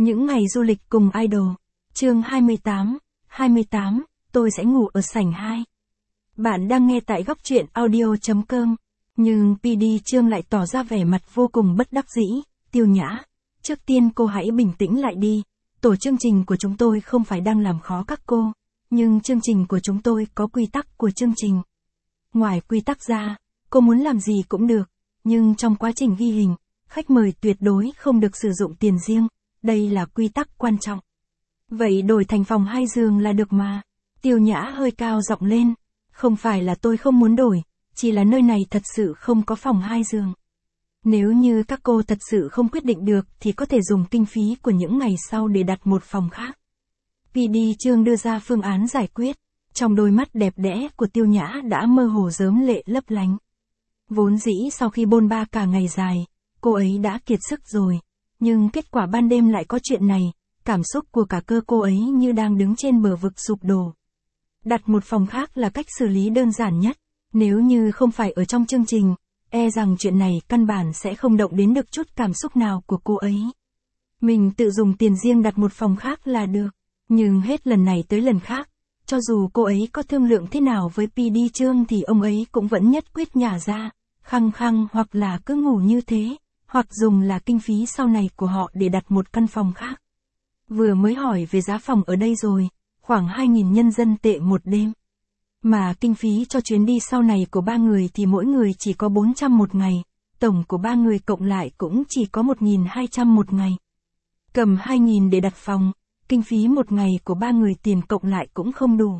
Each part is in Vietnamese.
Những ngày du lịch cùng idol. Chương 28, tôi sẽ ngủ ở sảnh 2. Bạn đang nghe tại góc truyện audio.com. Nhưng PD Trương lại tỏ ra vẻ mặt vô cùng bất đắc dĩ. Tiêu Nhã, trước tiên cô hãy bình tĩnh lại đi. Tổ chương trình của chúng tôi không phải đang làm khó các cô. Nhưng chương trình của chúng tôi có quy tắc của chương trình. Ngoài quy tắc ra, cô muốn làm gì cũng được. Nhưng trong quá trình ghi hình, khách mời tuyệt đối không được sử dụng tiền riêng. Đây là quy tắc quan trọng. Vậy đổi thành phòng 2 giường là được mà. Tiêu Nhã hơi cao giọng lên. Không phải là tôi không muốn đổi, chỉ là nơi này thật sự không có phòng 2 giường. Nếu như các cô thật sự không quyết định được thì có thể dùng kinh phí của những ngày sau để đặt một phòng khác. PD Trương đưa ra phương án giải quyết. Trong đôi mắt đẹp đẽ của Tiêu Nhã đã mơ hồ rớm lệ lấp lánh. Vốn dĩ sau khi bôn ba cả ngày dài, cô ấy đã kiệt sức rồi. Nhưng kết quả ban đêm lại có chuyện này, cảm xúc của cả cơ cô ấy như đang đứng trên bờ vực sụp đổ. Đặt một phòng khác là cách xử lý đơn giản nhất, nếu như không phải ở trong chương trình, e rằng chuyện này căn bản sẽ không động đến được chút cảm xúc nào của cô ấy. Mình tự dùng tiền riêng đặt một phòng khác là được, nhưng hết lần này tới lần khác, cho dù cô ấy có thương lượng thế nào với PD Trương thì ông ấy cũng vẫn nhất quyết nhả ra, khăng khăng hoặc là cứ ngủ như thế, hoặc dùng là kinh phí sau này của họ để đặt một căn phòng khác. Vừa mới hỏi về giá phòng ở đây rồi, khoảng 2.000 nhân dân tệ một đêm. Mà kinh phí cho chuyến đi sau này của 3 người thì mỗi người chỉ có 400 một ngày, tổng của 3 người cộng lại cũng chỉ có 1.200 một ngày. Cầm 2.000 để đặt phòng, kinh phí một ngày của 3 người tiền cộng lại cũng không đủ.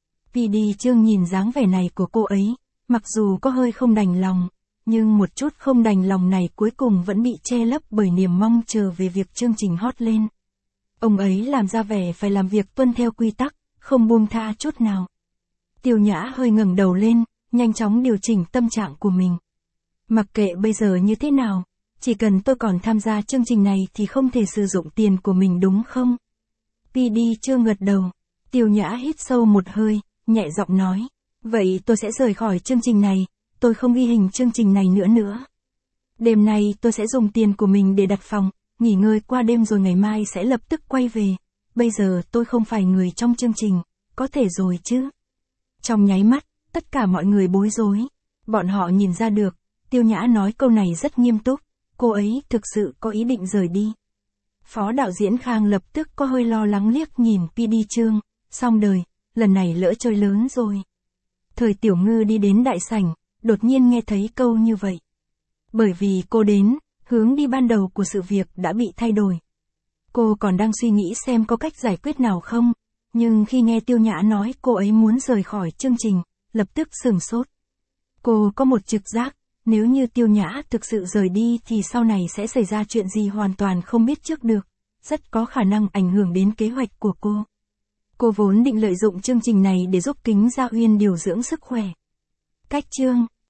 PD Trương nhìn dáng vẻ này của cô ấy, mặc dù có hơi không đành lòng, nhưng một chút không đành lòng này cuối cùng vẫn bị che lấp bởi niềm mong chờ về việc chương trình hot lên. Ông ấy làm ra vẻ phải làm việc tuân theo quy tắc, không buông tha chút nào. Tiêu Nhã hơi ngẩng đầu lên, nhanh chóng điều chỉnh tâm trạng của mình. Mặc kệ bây giờ như thế nào, chỉ cần tôi còn tham gia chương trình này thì không thể sử dụng tiền của mình đúng không? PD chưa gật đầu. Tiêu Nhã hít sâu một hơi, nhẹ giọng nói. Vậy tôi sẽ rời khỏi chương trình này, tôi không ghi hình chương trình này nữa. Đêm nay tôi sẽ dùng tiền của mình để đặt phòng, nghỉ ngơi qua đêm rồi ngày mai sẽ lập tức quay về. Bây giờ tôi không phải người trong chương trình, có thể rồi chứ? Trong nháy mắt, tất cả mọi người bối rối. Bọn họ nhìn ra được, Tiêu Nhã nói câu này rất nghiêm túc, cô ấy thực sự có ý định rời đi. Phó đạo diễn Khang lập tức có hơi lo lắng liếc nhìn PD Trương, xong đời, lần này lỡ chơi lớn rồi. Thời Tiểu Ngư đi đến đại sảnh, đột nhiên nghe thấy câu như vậy. Bởi vì cô đến, hướng đi ban đầu của sự việc đã bị thay đổi. Cô còn đang suy nghĩ xem có cách giải quyết nào không, nhưng khi nghe Tiêu Nhã nói cô ấy muốn rời khỏi chương trình, lập tức sửng sốt. Cô có một trực giác, nếu như Tiêu Nhã thực sự rời đi thì sau này sẽ xảy ra chuyện gì hoàn toàn không biết trước được, rất có khả năng ảnh hưởng đến kế hoạch của cô. Cô vốn định lợi dụng chương trình này để giúp Kính Gia Uyên điều dưỡng sức khỏe. Cách chương